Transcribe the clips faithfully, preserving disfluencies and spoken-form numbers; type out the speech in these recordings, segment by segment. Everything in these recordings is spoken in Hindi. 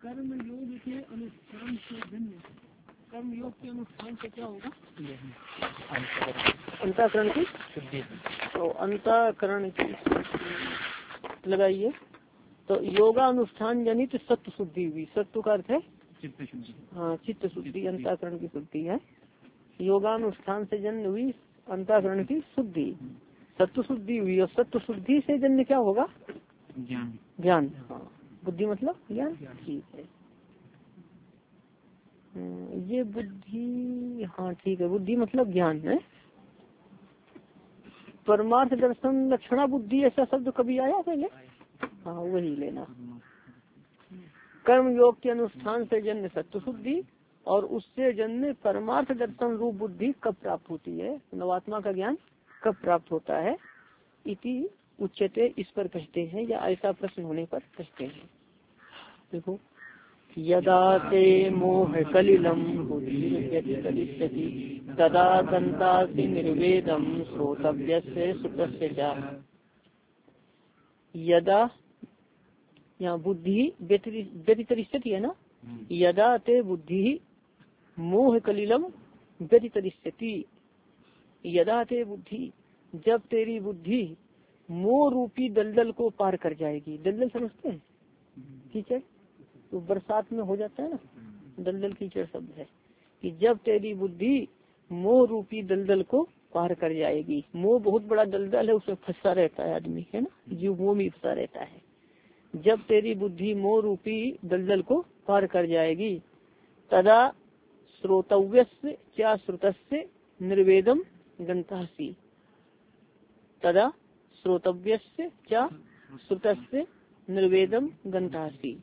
कर्म योग के अनुष्ठान से भिन्न कर्म योग के अनुष्ठान से क्या होगा? अंतःकरण की शुद्धि। तो अंतःकरण की लगाइए। तो योगानुष्ठान जनित सत्व शुद्धि हुई। सत्व का अर्थ है चित्त शुद्धि। हाँ, चित्त शुद्धि अंतःकरण की शुद्धि है। योगानुष्ठान से जन्म हुई अंतःकरण की शुद्धि, सत्व शुद्धि हुई। और सत्व शुद्धि से जन्म क्या होगा? ज्ञान। ज्ञान, हाँ। बुद्धि मतलब ज्ञान, ठीक है। ये बुद्धि, हाँ ठीक है, बुद्धि मतलब ज्ञान है। परमार्थ दर्शन लक्षणा बुद्धि ऐसा शब्द कभी आया पहले? हाँ, वही लेना। कर्म योग के अनुष्ठान से जन्म सत्व शुद्धि और उससे जन्म परमार्थ दर्शन रूप बुद्धि कब प्राप्त होती है? नवात्मा का ज्ञान कब प्राप्त होता है? इति उच्चते, इस पर कहते हैं, या ऐसा प्रश्न होने पर कहते हैं। देखो, यदा ते मोह कलिलम बुद्धि तदा दंतासि निर्वेदम श्रोतव्यस्य श्रुतस्य च। यदा, यहाँ बुद्धि व्यतितरिष्यति है ना। यदा ते बुद्धि मोह कलिलम व्यतितरिष्यति। यदा ते बुद्धि, जब तेरी बुद्धि मोह रूपी दलदल को पार कर जाएगी। दलदल समझते हैं? कीचड़, तो बरसात में हो जाता है ना, दलदल कीचड़ शब्द है। कि जब तेरी बुद्धि मोह रूपी दलदल को पार कर जाएगी। मोह बहुत बड़ा दलदल है, उसमें फंसा रहता है आदमी, है ना, जीव मोह में फंसा रहता है। जब तेरी बुद्धि मोह रूपी दलदल को पार कर जाएगी, तदा श्रोतव्यस्य क्या श्रुतस्य निर्वेदम गंतासी। तदा श्रोतव्यस्य क्या श्रुतस्य निर्वेदम गंतासी।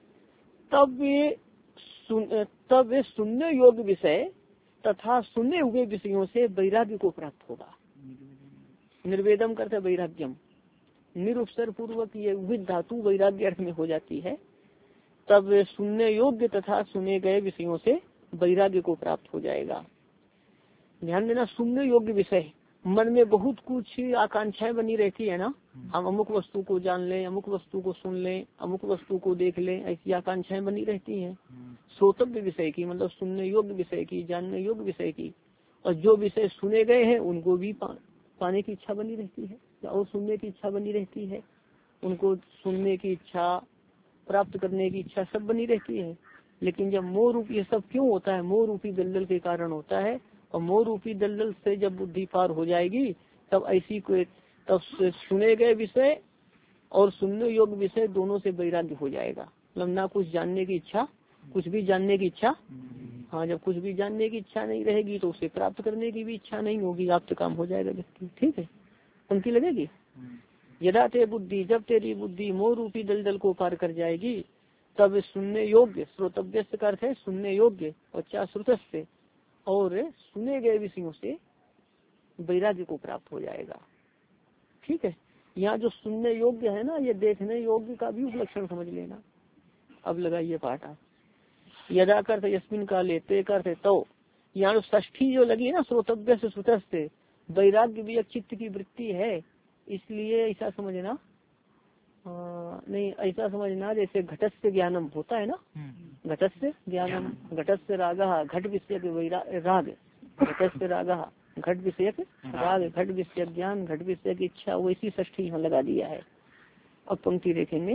तब ये सुन, तब ये सुनने योग्य विषय तथा सुने हुए विषयों से वैराग्य को प्राप्त होगा। निर्वेदम करते वैराग्यम, निरुपसर्ग पूर्वक ये विद धातु वैराग्य अर्थ में हो जाती है। तब सुनने योग्य तथा सुने गए विषयों से वैराग्य को प्राप्त हो जाएगा। ध्यान देना, सुनने योग्य विषय, मन में बहुत कुछ आकांक्षाएं बनी रहती है ना, हम अमुक वस्तु को जान लें, अमुक वस्तु को सुन लें, अमुक वस्तु को देख लें, ऐसी आकांक्षाएं बनी रहती हैं। श्रोतव्य विषय की मतलब सुनने योग्य विषय की, जानने योग्य विषय की। और जो विषय सुने गए हैं उनको भी पा, पाने की इच्छा बनी रहती है और सुनने की इच्छा बनी रहती है। उनको सुनने की इच्छा, प्राप्त करने की इच्छा सब बनी रहती है। लेकिन जब मोह रूपी, ये सब क्यों होता है? मोह रूपी दलदल के कारण होता है। और मोह रूपी दलदल से जब बुद्धि पार हो जाएगी, तब ऐसी कोई, तब सुने गए विषय और सुनने योग्य विषय दोनों से वैराग्य हो जाएगा। मतलब ना कुछ जानने की इच्छा, कुछ भी जानने की इच्छा। हाँ, जब कुछ भी जानने की इच्छा नहीं रहेगी तो उसे प्राप्त करने की भी इच्छा नहीं होगी, आप काम हो जाएगा व्यक्ति। ठीक है, उनकी लगेगी। यदा ते बुद्धि, जब तेरी बुद्धि मोह रूपी दलदल को पार कर जाएगी, तब सुनने योग्य, श्रोतव्य का अर्थ है सुनने योग्य, और क्या श्रुतस्य, और सुने गए विषयों से वैराग्य को प्राप्त हो जाएगा। ठीक है, यहाँ जो सुनने योग्य है ना, ये देखने योग्य का भी उपलक्षण समझ लेना। अब लगाइए पाठ आप। यदा करते यस्मिन काले, ते करते तो, यहाँ षष्ठी जो लगी है ना, श्रोतव्य से श्रुतस्य, वैराग्य भी एक चित्त की वृत्ति है, इसलिए ऐसा समझना। आ, नहीं, ऐसा समझना जैसे घटस्य ज्ञानम होता है ना, घटस्य ज्ञानम, घटस्य रागः, घट विषयक राग, घटस्य रागः, घट विषयक राग, घट विषयक ज्ञान, घट विषयक इच्छा, वैसी षष्ठी यहाँ लगा दिया है। अब पंक्ति देखेंगे।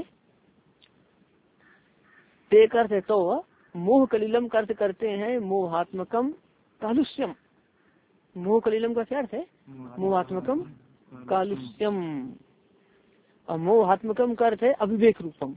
ते करते तो, मोह कलिलम अर्थ करते हैं मोहात्मकम कालुष्यम। मोह कलिलम का क्या अर्थ है? मोहात्मकम कालुष्यम। और मोहात्मकम का अर्थ है अविवेक रूपम।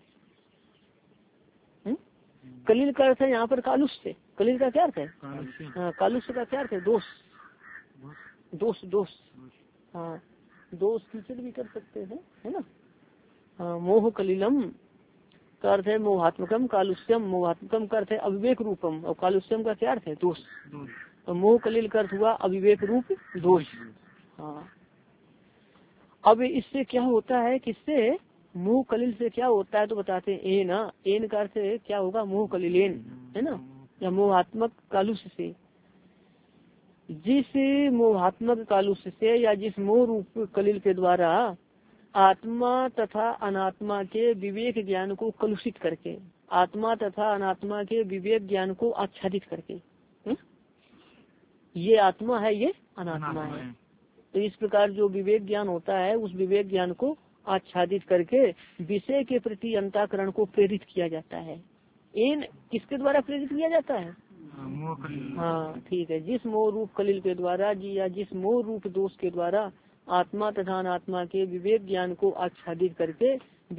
कलिल का अर्थ है यहाँ पर कालुष्य। कलिल का क्या अर्थ है? हाँ, कालुष्य का क्या अर्थ है? दोष, दोष, दोष। हाँ, दोष कीचड़ भी कर सकते हैं, है ना। हाँ, मोह कलिलम का अर्थ है मोहात्मकम कालुष्यम। मोहात्मकम का अर्थ है अविवेक रूपम, और कालुष्यम का क्या अर्थ है? दोष। और मोह कलिल का अर्थ हुआ अविवेक रूप दोष। हाँ, अब इससे क्या होता है? किससे? मुंह कलिल से क्या होता है तो बताते हैं। ए ना, एन का अर्थ क्या होगा? मुंह कलिलेन, है ना, या मोहात्मक कालुष्य से। जिस मोहात्मक कालुष्य से या जिस मोह रूप कलिल के द्वारा आत्मा तथा अनात्मा के विवेक ज्ञान को कलुषित करके, आत्मा तथा अनात्मा के विवेक ज्ञान को आच्छादित करके। हुँ? ये आत्मा है, ये अनात्मा है। तो इस प्रकार जो विवेक ज्ञान होता है उस विवेक ज्ञान को आच्छादित करके विषय के प्रति अंतःकरण को प्रेरित किया जाता है। इन किसके द्वारा प्रेरित किया जाता है? हाँ ठीक है, जिस मोह रूप कलिल के द्वारा जी या जिस मोह रूप दोष के द्वारा आत्मा तथा अनात्मा के विवेक ज्ञान को आच्छादित करके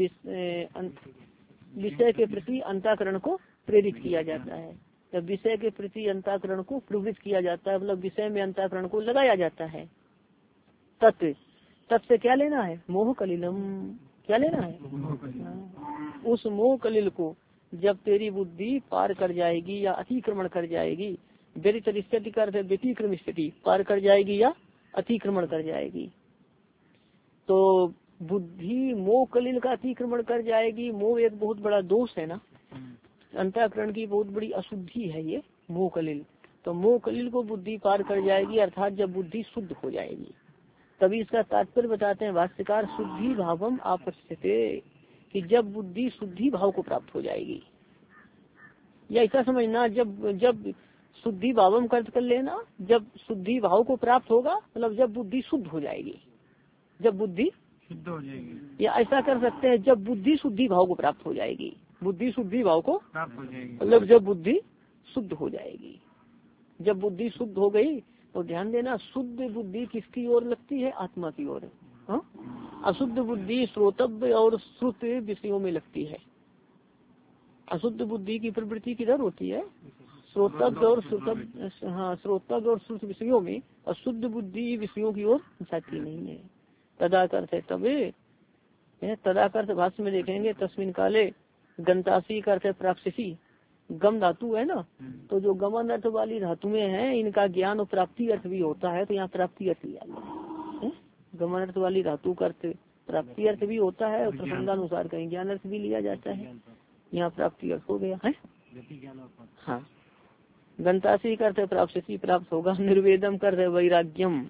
विषय के प्रति अंतःकरण को प्रेरित किया जाता है। जब विषय के प्रति अंतःकरण को प्रवृत्त किया जाता है, मतलब विषय में अंतःकरण को लगाया जाता है। तत्व तत्व से क्या लेना है? मोह कलिलम। क्या लेना है? हाँ। उस मोह कलिल को जब तेरी बुद्धि पार कर जाएगी या अतिक्रमण कर जाएगी, व्यतितर स्थिति का अर्थ है व्यतिक्रम स्थिति, पार कर जाएगी या अतिक्रमण कर जाएगी, तो बुद्धि मोह कलिल का अतिक्रमण कर जाएगी। मोह एक बहुत बड़ा दोष है ना, अंतःकरण की बहुत बड़ी अशुद्धि है ये मोह कलिल। तो मोह कलिल को बुद्धि पार कर जाएगी, अर्थात जब बुद्धि शुद्ध हो जाएगी। तभी इसका तात्पर्य बताते हैं भाष्यकार, शुद्धि भावम आपस्यते, कि जब बुद्धि शुद्धि भाव को प्राप्त हो जाएगी। या ऐसा समझना, जब जब शुद्धि भावम का अर्थ कर लेना, जब शुद्धि भाव को प्राप्त होगा मतलब जब बुद्धि शुद्ध हो जाएगी, जब बुद्धि शुद्ध हो जाएगी। या ऐसा कर सकते हैं, जब बुद्धि शुद्धि भाव को प्राप्त हो जाएगी, बुद्धि शुद्धि भाव को प्राप्त हो जाएगी, मतलब जब बुद्धि शुद्ध हो जाएगी। जब बुद्धि शुद्ध हो गई तो ध्यान देना, शुद्ध बुद्धि किसकी ओर लगती है? आत्मा की ओर। हाँ, अशुद्ध बुद्धि श्रोतव्य और श्रुत विषयों में लगती है। अशुद्ध बुद्धि की प्रवृत्ति किधर होती है? श्रोतव्य और श्रुतव्य, हाँ श्रोतव्य और श्रुत विषयों में। अशुद्ध बुद्धि विषयों की ओर जाती नहीं है। तदाकर्थ है तबे, तदाकर्थ भाष्य में देखेंगे, तस्मिन काले गंतासी का अर्थ है प्राप्ति। गम धातु है ना, तो जो गमन अर्थ वाली धातुएं हैं इनका ज्ञान और प्राप्ति अर्थ भी होता है, तो यहाँ प्राप्ति अर्थ लिया गया। गमन अर्थ वाली धातु का अर्थ प्राप्ति अर्थ भी होता है और प्रसंगानुसार कहीं ज्ञान अर्थ भी लिया जाता है। यहाँ प्राप्ति अर्थ हो गया है। हाँ, गंतासी का अर्थ प्राप्ति प्राप्त होगा, निर्वेदम कर वैराग्यम,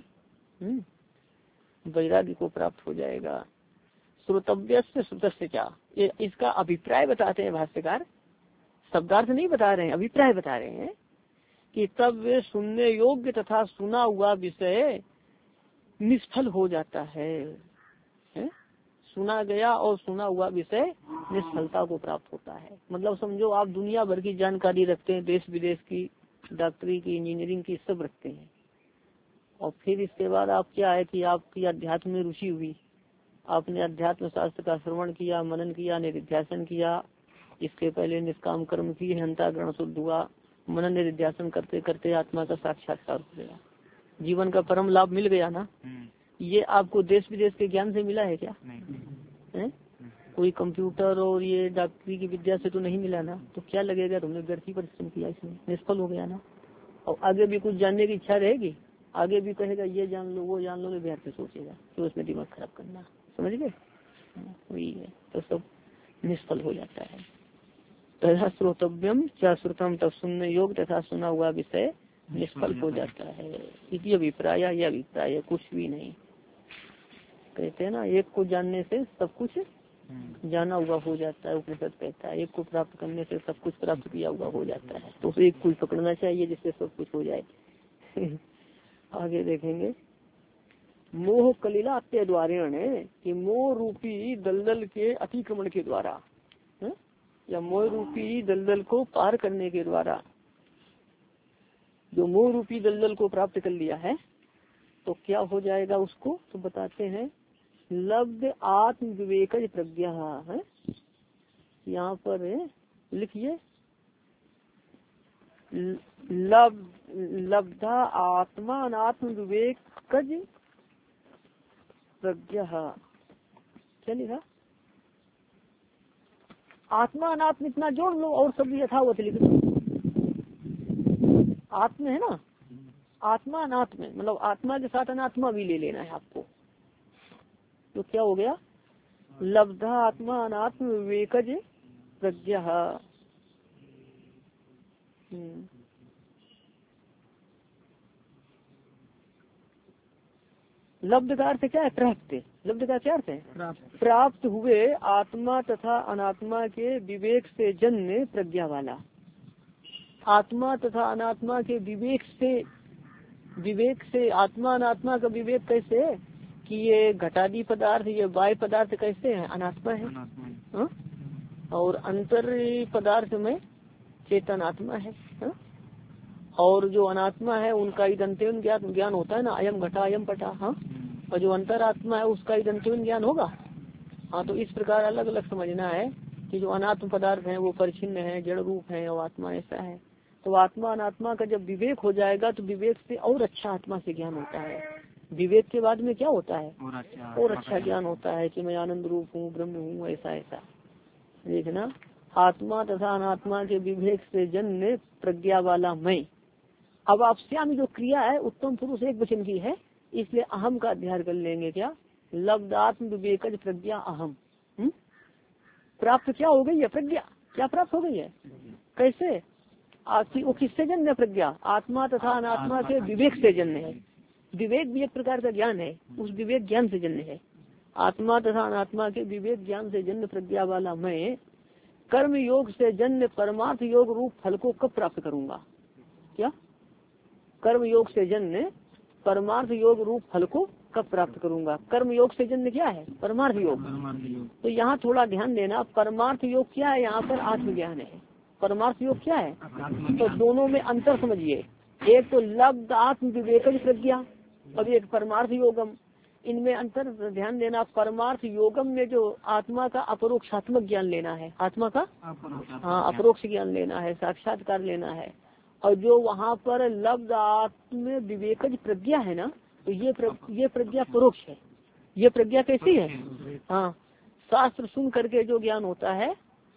वैराग्य को प्राप्त हो जाएगा। श्रोतव्य से श्रुतस्य चा, ये इसका अभिप्राय बताते हैं भाष्यकार, शब्दार्थ नहीं बता रहे हैं, अभिप्राय बता रहे हैं कि तब वे सुनने योग्य तथा सुना हुआ विषय निष्फल हो जाता है, है? सुना गया और सुना हुआ विषय निष्फलता को प्राप्त होता है। मतलब समझो आप दुनिया भर की जानकारी रखते हैं, देश विदेश की, डॉक्टरी की, इंजीनियरिंग की, सब रखते हैं, और फिर इसके बाद आप क्या है कि आपकी अध्यात्म में रुचि हुई, आपने अध्यात्म शास्त्र का श्रवण किया, मनन किया, निधिध्यासन किया, इसके पहले निष्काम कर्म किए, अंतःकरण शुद्ध हुआ, मनन निधिध्यासन करते करते आत्मा का साक्षात्कार हो गया, जीवन का परम लाभ मिल गया ना। ये आपको देश विदेश के ज्ञान से मिला है क्या? है? कोई कंप्यूटर और ये डॉक्टरी की विद्या से तो नहीं मिला ना, तो क्या लगेगा तुमने व्यर्थ ही परिश्रम किया, इसमें निष्फल हो गया ना। और आगे भी कुछ जानने की इच्छा रहेगी, आगे भी कहेगा ये जान लो वो जान लो, तो व्यर्थ सोचेगा, तो उसमें दिमाग खराब करना, समझ गए? वही है, तो सब निष्फल हो जाता है। तथा श्रोतव्यम क्या श्रुतम, तब सुनने योग तथा सुना हुआ विषय निष्फल हो जाता है। इसी अभिप्राय, यह अभिप्राय कुछ भी नहीं। कहते हैं ना, एक को जानने से सब कुछ जाना हुआ हो जाता है, उपनिषद कहता है। एक को प्राप्त करने से सब कुछ प्राप्त किया हुआ हो जाता है, तो एक को पकड़ना चाहिए जिससे सब कुछ हो जाए। आगे देखेंगे, मोह कलिला अत्य द्वारेण है कि मोह रूपी दलदल के अतिक्रमण के द्वारा, है? या मोह रूपी दलदल को पार करने के द्वारा, जो मोह रूपी दलदल को प्राप्त कर लिया है तो क्या हो जाएगा उसको, तो बताते हैं, लब्ध आत्म विवेकज प्रज्ञा है। यहाँ पर लिखिए, लब लब्धा आत्मा अनात्म विवेकज प्रज्ञा, क्या लिखा? आत्मा अनात्म इतना जोड़ लो और सब यथावत लिख दो। आत्म है ना, आत्मा अनात्म, मतलब आत्मा के साथ अनात्मा भी ले लेना है आपको, तो क्या हो गया? लब्धा आत्मा अनात्म विवेकज प्रज्ञा। लब्ध का अर्थ क्या है? प्राप्त। लब्ध का क्या अर्थ है? प्राप्त हुए आत्मा तथा अनात्मा के विवेक से जन्य प्रज्ञा वाला। आत्मा तथा अनात्मा के विवेक से, विवेक से आत्मा अनात्मा का विवेक कैसे है कि ये घटादी पदार्थ, ये बाह्य पदार्थ कैसे है? अनात्मा है, हा? और अंतर पदार्थ में चेतन आत्मा है, हा? और जो अनात्मा है उनका इदंत्यन ज्ञान ज्ञान होता है ना, अयम घटा अयम पटा, हाँ। और जो अंतर आत्मा है उसका इदंत्यन ज्ञान होगा, हाँ। तो इस प्रकार अलग अलग समझना है कि जो अनात्म पदार्थ है वो परिचिन्न है, जड़ रूप है, और आत्मा ऐसा है। तो आत्मा अनात्मा का जब विवेक हो जाएगा तो विवेक से और अच्छा आत्मा से ज्ञान होता है। विवेक के बाद में क्या होता है? और अच्छा, और अच्छा ज्ञान होता है कि मैं आनंद रूप हूँ, ब्रह्म हूँ, ऐसा ऐसा। देखना, आत्मा तथा अनात्मा के विवेक से जन्य प्रज्ञा वाला मैं। अब आप श्याम जो क्रिया है उत्तम पुरुष एक वचन की है, इसलिए अहम का अध्ययन कर लेंगे। क्या? लब्धात्म विवेकज प्रज्ञा अहम। हुँ? प्राप्त क्या हो गई है? प्रज्ञा। क्या प्राप्त हो गई है? कैसे? वो किससे जन्य प्रज्ञा? आत्मा तथा अनात्मा के विवेक से जन्य है। विवेक भी एक प्रकार का ज्ञान है, उस विवेक ज्ञान से जन्य है। आत्मा तथा अनात्मा के विवेक ज्ञान से जन्य प्रज्ञा वाला मैं कर्म योग से जन्य परमार्थ योग रूप फल को कब प्राप्त करूंगा? क्या? कर्म योग से जन्य परमार्थ योग रूप फल को कब प्राप्त करूंगा? कर्म योग से जन्य क्या है? परमार्थ योग। तो यहाँ थोड़ा ध्यान देना, परमार्थ योग क्या है? यहाँ पर आत्मज्ञान है। परमार्थ योग क्या है? तो दोनों में अंतर समझिए। एक तो लब्ध आत्म विवेकज प्रज्ञा और एक परमार्थ योगम। इनमें अंतर ध्यान देना। परमार्थ योगम में जो आत्मा का अपरोक्षात्मक ज्ञान लेना है, आत्मा का हाँ अपरोक्ष ज्ञान लेना है, साक्षात्कार लेना है। और जो वहाँ पर लब्ध आत्म विवेकज प्रज्ञा है ना, तो ये प्र, ये प्रज्ञा परोक्ष है। ये प्रज्ञा कैसी है? हाँ, शास्त्र सुन करके जो ज्ञान होता है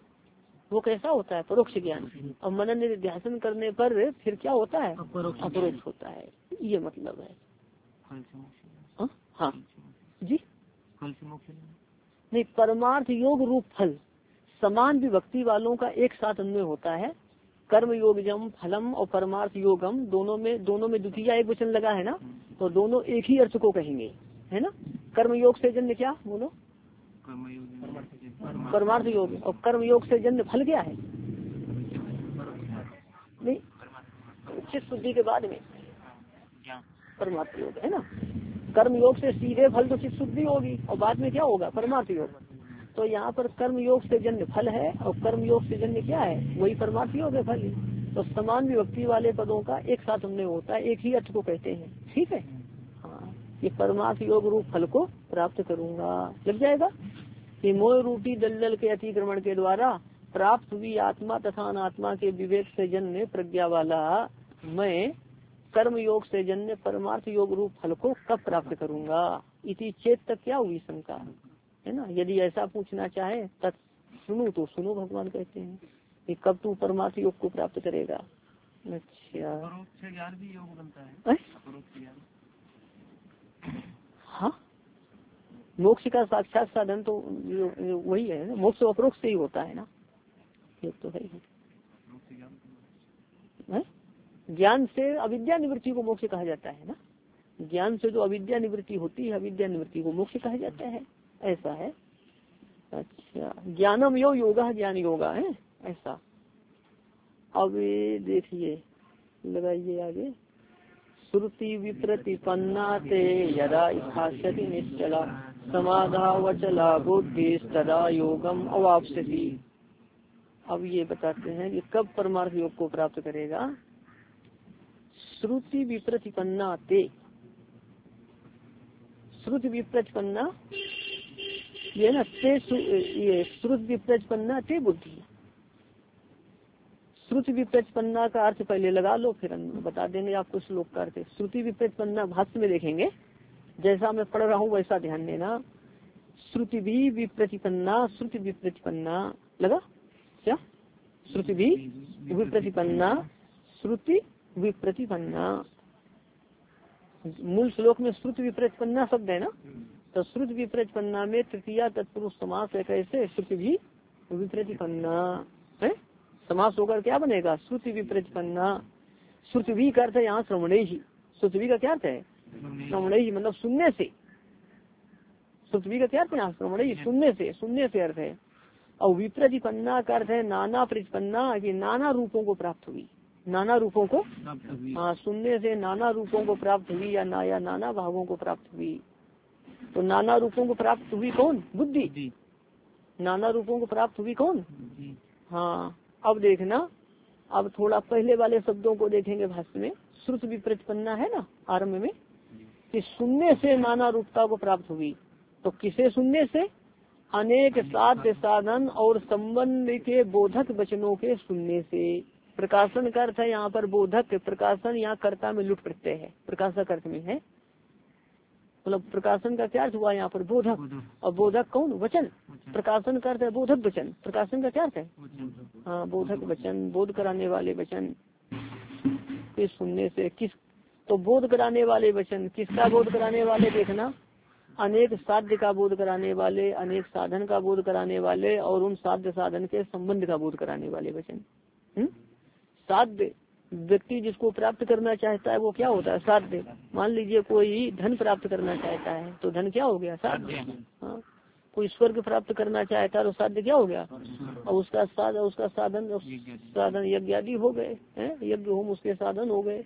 वो कैसा होता है? परोक्ष ज्ञान। और मनन निध्यासन करने पर फिर क्या होता है? अपरोक्ष होता है। ये मतलब है। हाँ हाँ जी, नहीं, परमार्थ योग रूप फल समान विभक्ति वालों का एक साथ अन्वय होता है। कर्म योगजम फलम और परमार्थ योगम दोनों में दोनों में द्वितीय एक वचन लगा है ना, तो दोनों एक ही अर्थ को कहेंगे, है ना। कर्म योग से जन्य क्या बोलो? परमार्थ योग। और कर्म योग से जन्य फल क्या है? नहीं, चित्त शुद्धि के बाद में परमार्थ योग है ना। कर्म योग से सीधे फल तो चित्त शुद्धि होगी और बाद में क्या होगा? परमार्थ योग। तो यहाँ पर कर्म योग से जन्य फल है और कर्म योग से जन्य क्या है? वही परमार्थ योग है, फल। तो समान विभक्ति वाले पदों का एक साथ हमने होता है, एक ही अर्थ को कहते हैं। ठीक है, हाँ। ये परमार्थ योग रूप फल को प्राप्त करूंगा, लग जाएगा। कि मोह रूपी दलदल के अतिक्रमण के द्वारा प्राप्त हुई आत्मा तथा अनात्मा के विवेक से जन्य प्रज्ञा वाला मैं कर्म योग से जन्य परमार्थ योग रूप फल को कब प्राप्त करूंगा? इति चेत तक क्या हुई शंका, है ना। यदि ऐसा पूछना चाहे तब सुनो तो सुनो, भगवान कहते हैं कि कब तू परमार्थ योग को प्राप्त करेगा। अच्छा, ज्ञान भी योग बनता है। हाँ, मोक्ष का साक्षात साधन तो वही है ना, मोक्ष अपरोक्ष से ही होता है ना, ये तो है ही। ज्ञान से अविद्या निवृत्ति को मोक्ष कहा जाता है ना। ज्ञान से जो अविद्या निवृत्ति होती है, अविद्या निवृत्ति को मोक्ष कहा जाता है, ऐसा है। अच्छा, ज्ञानम यो योगा, ज्ञान योगा है ऐसा। अब देखिए, लगाइए आगे। श्रुति विप्रतिपन्ना ते यदा भाष्यति निश्चला समाधावचला बुद्धि तदा योगम अवाप्स्यति। अब ये बताते हैं कि कब परमार्थ योग को प्राप्त करेगा। श्रुति विप्रतिपन्ना ते, श्रुति विप्रतिपन्ना ये ना ते, ये श्रुति विप्रतिपन्ना ते बुद्धि। श्रुति विप्रतिपन्ना का अर्थ पहले लगा लो, फिर बता देंगे आपको श्लोक का अर्थ। श्रुति विप्रतिपन्ना भाष्य में देखेंगे, जैसा मैं पढ़ रहा हूँ वैसा ध्यान देना। श्रुति भी विप्रतिपन्ना, श्रुति विप्रतिपन्ना लगा क्या? श्रुति भी विप्रतिपन्ना, श्रुति विप्रतिपन्ना। मूल श्लोक में श्रुति विप्रतिपन्ना शब्द है ना, तो श्रुति विप्रतिपन्ना में तृतीया तत्पुरुष समास है। कैसे? श्रुति भी विप्रतिपन्ना है, समास होकर क्या बनेगा? श्रुति विप्रतिपन्ना। श्रुति भी का अर्थ है यहाँ श्रवणे ही। श्रुति भी का क्या अर्थ है? श्रवणे ही, मतलब सुनने से, श्रुतवी का क्या अर्थ है? सुनने से, सुनने से अर्थ है। और विप्रतिपन्ना का अर्थ है नाना प्रतिपन्ना, कि नाना रूपों को प्राप्त हुई, नाना रूपों को, हाँ सुनने से नाना रूपों को प्राप्त हुई या ना या नाना भावों को प्राप्त हुई। तो नाना रूपों को प्राप्त हुई कौन? बुद्धि। नाना रूपों को प्राप्त हुई कौन? हाँ अब देखना, अब थोड़ा पहले वाले शब्दों को देखेंगे भाष्य में। श्रुत विप्रतिपन्ना है ना आरंभ में, कि सुनने से नाना रूपता को प्राप्त हुई। तो किसे सुनने से? अनेक साध्य साधन और संबंध के बोधक वचनों के सुनने से। प्रकाशन का अर्थ है यहाँ पर बोधक, प्रकाशन यहाँ कर्ता में लुट प्रत्यय है, प्रकाशक अर्थ में है। मतलब प्रकाशन का क्या अर्थ हुआ यहाँ पर? बोधक। और बोधक कौन? वचन। प्रकाशन का अर्थ है बोधक वचन, प्रकाशन का क्या अर्थ है? हाँ बोधक वचन, बोध कराने वाले वचन के सुनने से। किस? तो बोध कराने वाले वचन, किसका बोध कराने वाले? देखना, अनेक साध्य का बोध कराने वाले, अनेक साधन का बोध कराने वाले और उन साध्य साधन के संबंध का बोध कराने वाले वचन। हम्म साध्य व्यक्ति जिसको प्राप्त करना चाहता है वो क्या होता है? साध्य। मान लीजिए कोई धन प्राप्त करना चाहता है तो धन क्या हो गया? साध्य। हाँ कोई स्वर्ग प्राप्त करना चाहता है तो साध्य क्या हो गया? और उसका साध उसका साधन साधन यज्ञ आदि हो गए हैं, यज्ञ होम उसके साधन हो गए।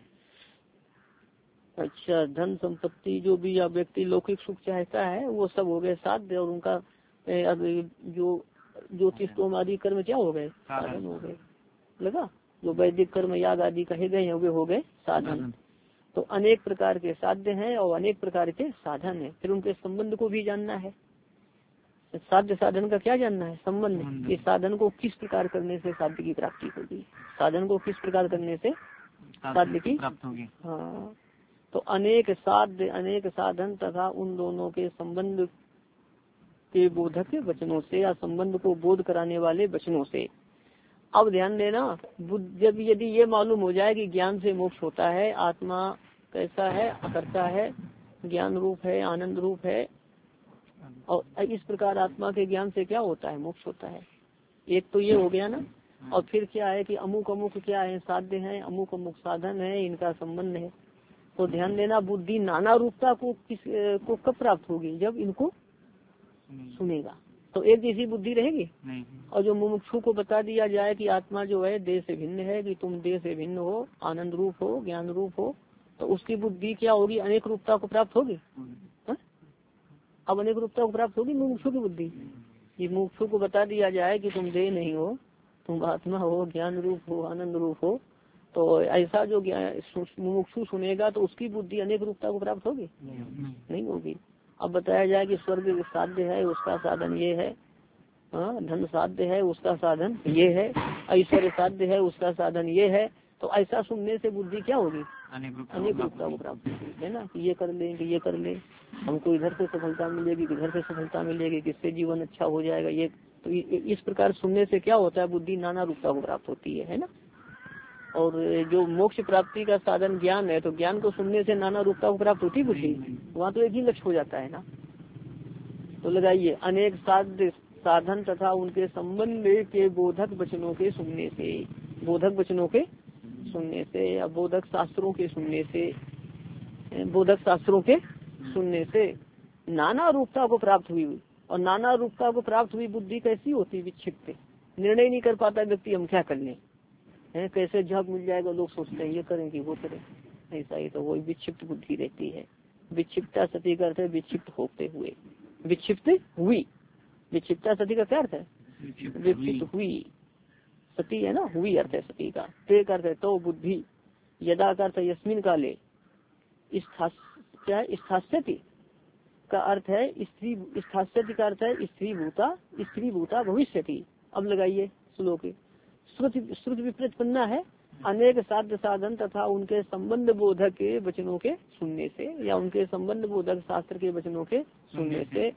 अच्छा धन संपत्ति जो भी या व्यक्ति लौकिक सुख चाहता है वो सब हो गए साध्य, और उनका जो ज्योतिष होम आदि कर्म क्या हो गए? साधन हो गए। लगा? जो वैदिक कर्म याग आदि कहे गए हैं वे हो गए साधन। तो अनेक प्रकार के साध्य हैं और अनेक प्रकार के साधन हैं। फिर उनके संबंध को भी जानना है। साध्य साधन का क्या जानना है? संबंध। इस साधन को किस प्रकार करने से साध्य की प्राप्ति होगी, साधन को किस प्रकार करने से साध्य की प्राप्ति होगी। हाँ तो अनेक साध्य, अनेक साधन तथा उन दोनों के संबंध के बोधक वचनों से या संबंध को बोध कराने वाले वचनों से। अब ध्यान देना, जब यदि ये मालूम हो जाए कि ज्ञान से मोक्ष होता है, आत्मा कैसा है? अकर्ता है, ज्ञान रूप है, आनंद रूप है, और इस प्रकार आत्मा के ज्ञान से क्या होता है? मोक्ष होता है। एक तो ये हो गया ना। और फिर क्या है कि अमुक अमुक क्या है? साध्य है, अमुक अमुक साधन है, इनका संबंध है। तो ध्यान देना, बुद्धि नाना रूपता को किस को कब प्राप्त होगी? जब इनको सुनेगा। तो एक जैसी बुद्धि रहेगी नहीं। और जो मुमुक्षु को बता दिया जाए कि आत्मा जो है देह से भिन्न है, कि तुम देह से भिन्न हो, आनंद रूप हो, ज्ञान रूप हो, तो उसकी बुद्धि क्या होगी? अनेक रूपता को प्राप्त होगी। हा? अब अनेक रूपता को प्राप्त होगी मुमुक्षु की बुद्धि। ये मुमुक्षु को बता दिया जाए कि तुम देह नहीं हो, तुम आत्मा हो, ज्ञान रूप हो, आनंद रूप हो, तो ऐसा जो मुमुक्षु सुनेगा तो उसकी बुद्धि अनेक रूपता को प्राप्त होगी? नहीं होगी। अब बताया जाए कि स्वर्ग साध्य है, उसका साधन ये है, हाँ धन साध्य है, उसका साधन ये है, ऐश्वर्य साध्य है, उसका साधन ये है, तो ऐसा सुनने से बुद्धि क्या होगी? अनेक रूपता को प्राप्त होगी, है ना। कि ये कर ले, कि ये कर ले, हमको इधर से सफलता मिलेगी, इधर से सफलता मिलेगी, किससे जीवन अच्छा हो जाएगा। ये तो इस प्रकार सुनने से क्या होता है? बुद्धि नाना रूपता को प्राप्त होती है, है ना। और जो मोक्ष प्राप्ति का साधन ज्ञान है, तो ज्ञान को सुनने से नाना रूपता को प्राप्त होती बुद्धि, वहाँ तो एक ही लक्ष्य हो जाता है ना। तो लगाइए, अनेक साध्य साधन तथा उनके संबंध के बोधक वचनों के सुनने से, बोधक वचनों के सुनने से या बोधक शास्त्रों के सुनने से, बोधक शास्त्रों के सुनने से नाना रूपता को प्राप्त हुई। और नाना रूपता को प्राप्त हुई बुद्धि कैसी होती? विक्षिप्त, निर्णय नहीं कर पाता व्यक्ति हम क्या कर लें, है कैसे जॉब मिल जाएगा, लोग सोचते हैं ये करें कि वो करें, ऐसा ही। तो वो विक्षिप्त बुद्धि रहती है। विक्षिप्ता सती का अर्थ है विक्षिप्त होते हुए, विक्षिप्त हुई। विक्षिप्ता सती का क्या अर्थ है? विक्षिप्त हुई। सती है ना, हुई अर्थ है सती का। ते का अर्थ है तो बुद्धि, यदा का अर्थ है यस्मिन काले, क्या है? स्थास्यति का अर्थ है स्त्री, स्थास्यति का अर्थ है स्त्री भूता, स्त्री भूता भविष्यति। अब लगाइए श्लोक, श्रुति श्रुति विप्रतिपन्ना है, अनेक साध्य साधन तथा उनके संबंध बोधक के वचनों के सुनने से या उनके संबंध बोधक शास्त्र के वचनों के सुनने से।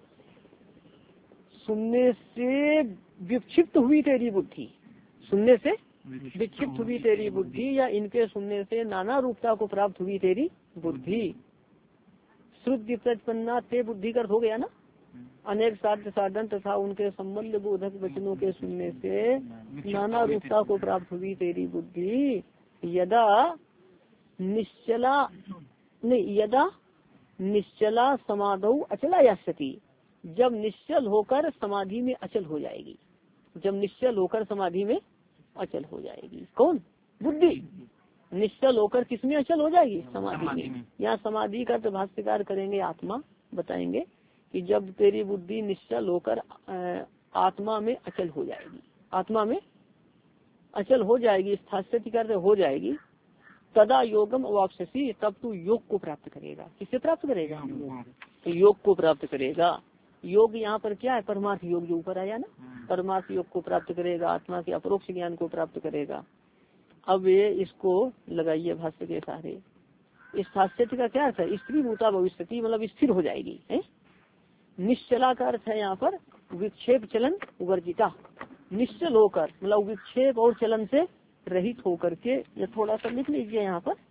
सुनने से विक्षिप्त हुई तेरी बुद्धि, सुनने से विक्षिप्त हुई तेरी बुद्धि, या इनके सुनने से नाना रूपता को प्राप्त हुई तेरी बुद्धि। श्रुति प्रतिपन्ना ते बुद्धि का अर्थ हो गया ना। अनेक साध्य साधन तथा उनके संबंध बोधक वचनों के सुनने से नाना रूपता को प्राप्त हुई तेरी बुद्धि। यदा निश्चला नहीं, यदा निश्चला समाधौ अचला यास्यति, जब निश्चल होकर समाधि में अचल हो जाएगी। जब निश्चल होकर समाधि में अचल हो जाएगी कौन? बुद्धि। निश्चल होकर किसमें अचल हो जाएगी? समाधि में। यहाँ समाधि का तो भाष्यकार करेंगे आत्मा, बताएंगे कि जब तेरी बुद्धि निश्चल होकर आत्मा में अचल हो जाएगी, आत्मा में अचल हो जाएगी, स्थास्यति करते हो जाएगी, तदा योगम अवापसी, तब तू योग को प्राप्त करेगा। किससे प्राप्त करेगा? तो योग को प्राप्त करेगा। योग यहाँ पर क्या है? परमार्थ योग जो ऊपर आया ना, परमार्थ योग को प्राप्त करेगा, आत्मा के अपरोक्ष ज्ञान को प्राप्त करेगा। अब ये इसको लगाइए भाष्य के सहारे। इस स्थास्यति का क्या अर्थ है? स्त्री भूता भविष्यति, मतलब स्थिर हो जाएगी है। निश्चला का अर्थ है यहाँ पर विक्षेप चलन वर्जिता, निश्चल होकर मतलब विक्षेप और चलन से रहित होकर के। ये थोड़ा सा लिख लीजिए यहाँ पर,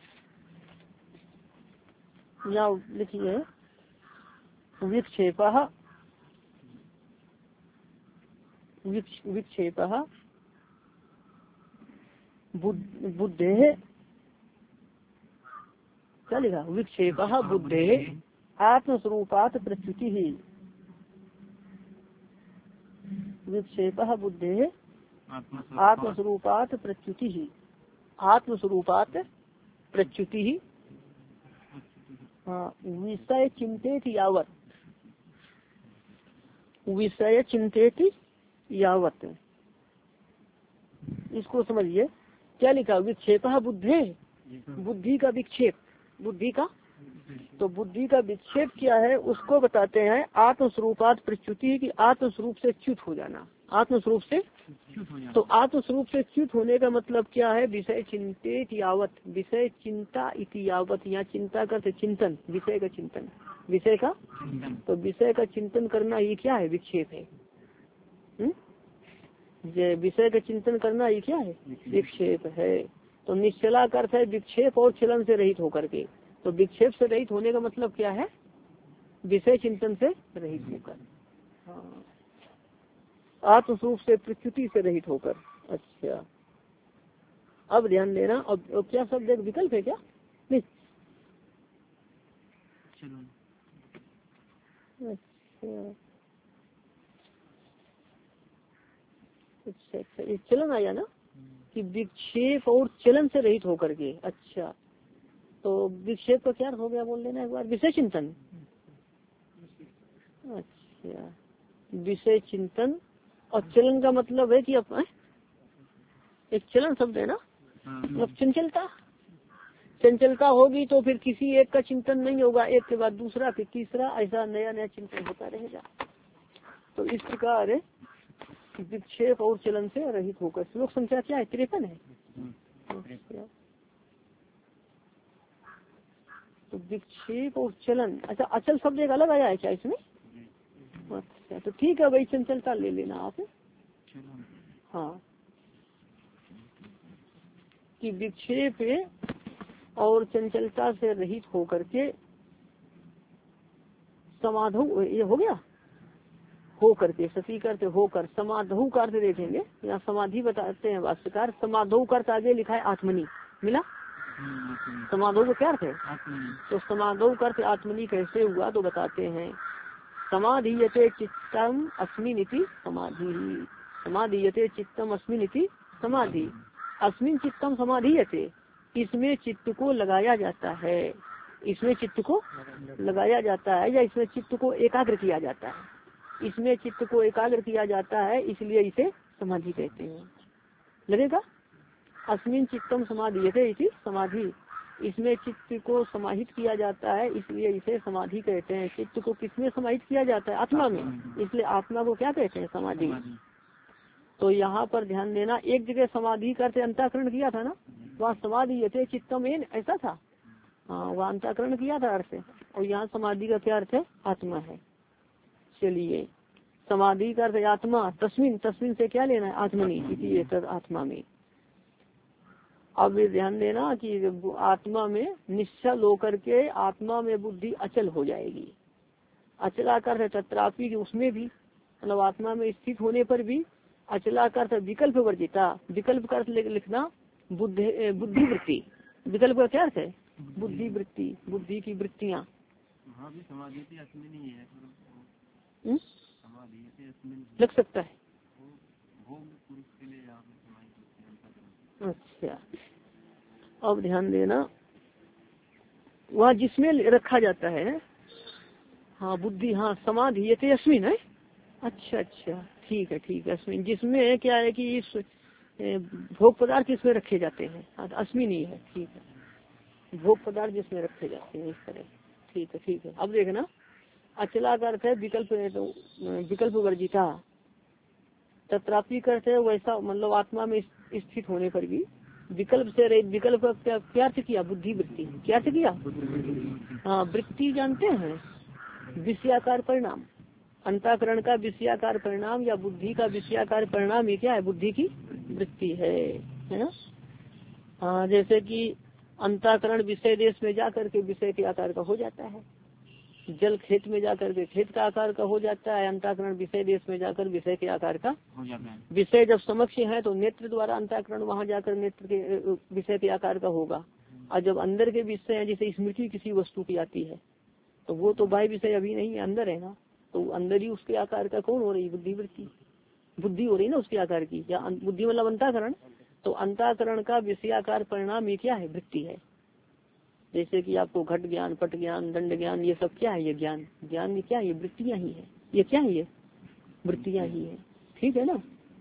यहाँ लिखिए विक्षेप विक्षेप बुद्धे, क्या लिखा? विक्षेप बुद्धे आत्मस्वरूपात प्रच्युति ही, विक्षेप बुद्धे आत्मस्वरूपात प्रच्युति ही, आत्मस्वरूपात प्रच्युति ही। हाँ, विषय चिंतित यावत, विषय चिंतित यावत, इसको समझिए। क्या लिखा? विक्षेप बुद्धे, बुद्धि का विक्षेप, बुद्धि का, तो बुद्धि का विक्षेप क्या है उसको बताते हैं। आत्मस्वरूपात प्रच्युति की, आत्मस्वरूप से च्युत हो जाना, आत्मस्वरूप से। तो आत्मस्वरूप से च्युत होने का मतलब क्या है? विषय चिंतित यावत, विषय चिंता इति यावत, यहाँ चिंता का चिंतन, विषय का चिंतन, विषय का, तो विषय का चिंतन करना ये क्या है? विक्षेप है। ये विषय का चिंतन करना ये क्या है? विक्षेप है। तो निश्चला का अर्थ है विक्षेप और चलन से रहित होकर के। तो विक्षेप से रहित होने का मतलब क्या है? विषय चिंतन से रहित होकर, हाँ, आत्मस्वरूप से प्रच्युति से रहित होकर। अच्छा, अब ध्यान देना। अब, अब क्या शब्द एक विकल्प है क्या? नहीं, अच्छा अच्छा अच्छा, ये चलन आया ना कि विक्षेप और चलन से रहित होकर के। अच्छा, तो विक्षेप का क्या हो गया बोल देना एक बार? विषय चिंतन। अच्छा, विषय चिंतन। और चलन का मतलब है कि अपना एक चलन शब्द है ना, मतलब चंचलता, चंचलता होगी तो फिर किसी एक का चिंतन नहीं होगा, एक के बाद दूसरा फिर तीसरा, ऐसा नया नया चिंतन होता रहेगा। तो इस प्रकार विक्षेप और चलन से रहित होकर। श्लोक संख्या क्या है? तिरपन है। तो विक्षेप और चलन, अच्छा अचल शब्द एक अलग आया है क्या इसमें? अच्छा, तो ठीक है भाई, चंचलता ले लेना आप। हाँ, कि विक्षेप और चंचलता से रहित होकर के समाधु, ये हो गया, हो करके, सती करते होकर, समाधु का अर्थ देखेंगे। यहाँ समाधि बताते हैं भाष्यकार। समाधु का अर्थ आगे लिखा है आत्मनि, मिला? समाधु का क्या अर्थ है? तो समाधु का अर्थ आत्मनि कैसे हुआ तो बताते हैं। समाधीयते चित्तम अस्मिन् इति समाधि, समाधीयते चित्तम अस्मिन् इति समाधि, अस्मिन् चित्तम समाधीयते, इसमें चित्त को लगाया जाता है, इसमें चित्त को लगाया जाता है, या इसमें चित्त को एकाग्र किया जाता है, इसमें चित्त को एकाग्र किया जाता है, इसलिए इसे समाधि कहते हैं। लगेगा? अस्मिन् चित्तम समाधीयते इति समाधि, इसमें चित्त को समाहित किया जाता है, इसलिए इसे समाधि कहते हैं। चित्त को किसमें समाहित किया जाता है? आत्मा में, इसलिए आत्मा को क्या कहते हैं? समाधि। तो यहाँ पर ध्यान देना, एक जगह समाधि करते अंतःकरण किया था ना, वहाँ समाधि ये चित्तम एन ऐसा था, हाँ वहाँ अंतःकरण किया था अर्थ, और यहाँ समाधि का क्या अर्थ है? आत्मा है। चलिए, समाधि का अर्थ आत्मा, तस्मिन, तस्मिन से क्या लेना है? आत्मनि, इसी आत्मा में। अब ध्यान देना कि आत्मा में निश्चल होकर के आत्मा में बुद्धि अचल हो जाएगी। अचला कर तत्रापि की, उसमें भी मतलब आत्मा में स्थित होने पर भी अचला कर विकल्प वर्जिता, विकल्प का अर्थ लिखना बुद्धि बुद्धि वृत्ति, विकल्प का क्या अर्थ है? बुद्धि वृत्ति, बुद्धि की वृत्तियाँ, लग सकता है। अच्छा, अब ध्यान देना, वहाँ जिसमें रखा जाता है, हाँ बुद्धि, हाँ समाधि ये तो अस्मिन है। अच्छा अच्छा, ठीक है ठीक है, अस्मिन जिसमें क्या है कि इस भोग पदार्थ इसमें रखे जाते हैं, हाँ अस्मिन ही है, ठीक है, भोग पदार्थ जिसमें रखे जाते हैं इस तरह, ठीक है ठीक है। अब देखना, अचला का अर्थ है विकल्प, तो विकल्प वर्जिता, तत्रापि करते है वैसा, मतलब आत्मा में स्थित होने पर भी विकल्प से रहित, विकल्प का क्या अर्थ किया, बुद्धि वृत्ति, क्या अर्थ किया, हाँ वृत्ति जानते हैं, विषयाकार परिणाम, अंतःकरण का विषयाकार परिणाम या बुद्धि का विषयाकार परिणाम ये क्या है, बुद्धि की वृत्ति है, है ना। हाँ जैसे कि अंतःकरण विषय देश में जाकर के विषय के आकार का हो जाता है, जल खेत में जाकर के खेत का आकार का हो जाता है, अंतःकरण विषय देश में जाकर विषय के आकार का हो जाता है। विषय जब समक्ष है तो नेत्र द्वारा अंतःकरण वहाँ जाकर नेत्र के विषय के आकार का होगा, और जब अंदर के विषय है, जैसे स्मृति किसी वस्तु की आती है तो वो तो बाह्य विषय अभी नहीं है, अंदर है ना, तो अंदर ही उसके आकार का कौन हो रही, बुद्धि वृत्ति, बुद्धि हो रही ना उसके आकार की, या बुद्धि मतलब अंतःकरण, तो अंतःकरण का विषयाकार परिणाम ये क्या है, वृत्ति है। जैसे कि आपको घट ज्ञान, पट ज्ञान, दंड ज्ञान, ये सब क्या है, ये ज्ञान, ज्ञान ये क्या है, ये वृत्तियाँ ही है, ये क्या है, ये वृत्तियाँ ही है, ठीक है ना।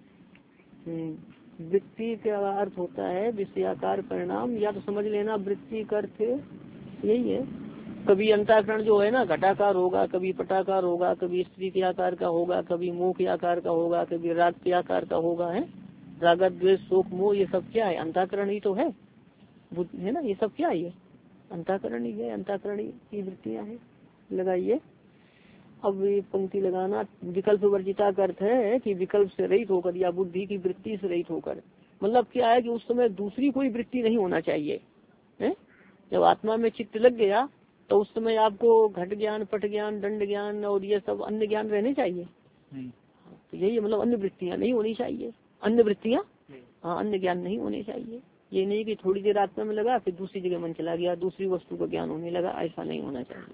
वृत्ति का अर्थ होता है विषयाकार परिणाम, या तो समझ लेना वृत्ति का अर्थ यही है, कभी अंतःकरण जो है ना घटाकार होगा, कभी पटाकार होगा, कभी स्त्री के आकार का होगा, कभी मोह के आकार का होगा, कभी राग के आकार का होगा, है राग द्वेष शोक मोह, ये सब क्या है, अंतःकरण ही तो है, है ना, ये सब क्या है, अंतःकरण ही है, अंतःकरण की वृत्तियां हैं। लगाइए, अब ये पंक्ति लगाना, विकल्प वर्जिता का अर्थ है कि विकल्प से रहित होकर या बुद्धि की वृत्ति से रहित होकर, मतलब क्या है कि उस समय दूसरी कोई वृत्ति नहीं होना चाहिए, है जब आत्मा में चित्त लग गया तो उस समय आपको घट ज्ञान, पट ज्ञान, दंड ज्ञान और ये सब अन्य ज्ञान रहने चाहिए, तो यही मतलब अन्य वृत्तियाँ नहीं होनी चाहिए, अन्य वृत्तियाँ, हाँ अन्य ज्ञान नहीं होने चाहिए। ये नहीं कि थोड़ी देर आत्मा में लगा फिर दूसरी जगह मन चला गया, दूसरी वस्तु का ज्ञान होने लगा, ऐसा नहीं होना चाहिए।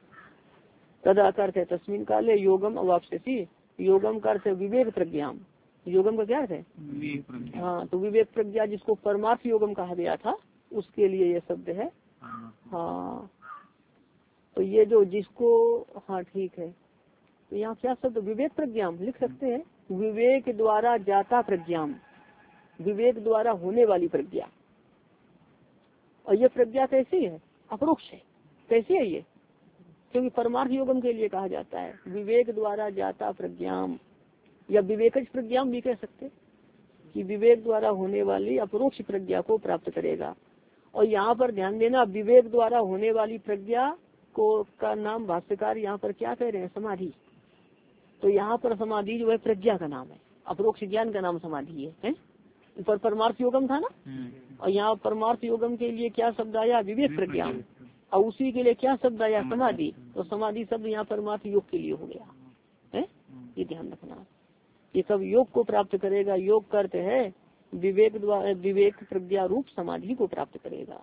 तद आकार है तस्मिन काले योगम अवाप्स्यति, योगम का अर्थ है विवेक प्रज्ञाम, योगम का क्या अर्थ है, हाँ तो विवेक प्रज्ञा जिसको परमार्थ योगम कहा गया था उसके लिए ये शब्द है, हाँ तो ये जो जिसको, हाँ ठीक है, तो यहाँ क्या शब्द विवेक प्रज्ञाम लिख सकते हैं, विवेक द्वारा जाता प्रज्ञाम, विवेक द्वारा होने वाली प्रज्ञा, और ये प्रज्ञा कैसी है, अपरोक्ष है, कैसी है ये, क्योंकि परमार्थ योगम के लिए कहा जाता है विवेक द्वारा जाता प्रज्ञाम, या विवेकज प्रज्ञाम भी कह सकते कि विवेक द्वारा होने वाली अपरोक्ष प्रज्ञा को प्राप्त करेगा। और यहाँ पर ध्यान देना, विवेक द्वारा होने वाली प्रज्ञा को का नाम भाष्यकार यहाँ पर क्या कह रहे हैं, समाधि, तो यहाँ पर समाधि जो है प्रज्ञा का नाम है, अपरोक्ष ज्ञान का नाम समाधि है, है? ऊपर परमार्थ योगम था ना, और यहाँ परमार्थ योगम के लिए क्या शब्द आया, विवेक प्रज्ञा, और उसी के लिए क्या शब्द आया, समाधि, तो समाधि शब्द यहाँ परमार्थ योग के लिए हो गया है, ये ध्यान रखना, ये सब योग को प्राप्त करेगा, योग करते हैं विवेक द्वारा, विवेक प्रज्ञा रूप समाधि को प्राप्त करेगा।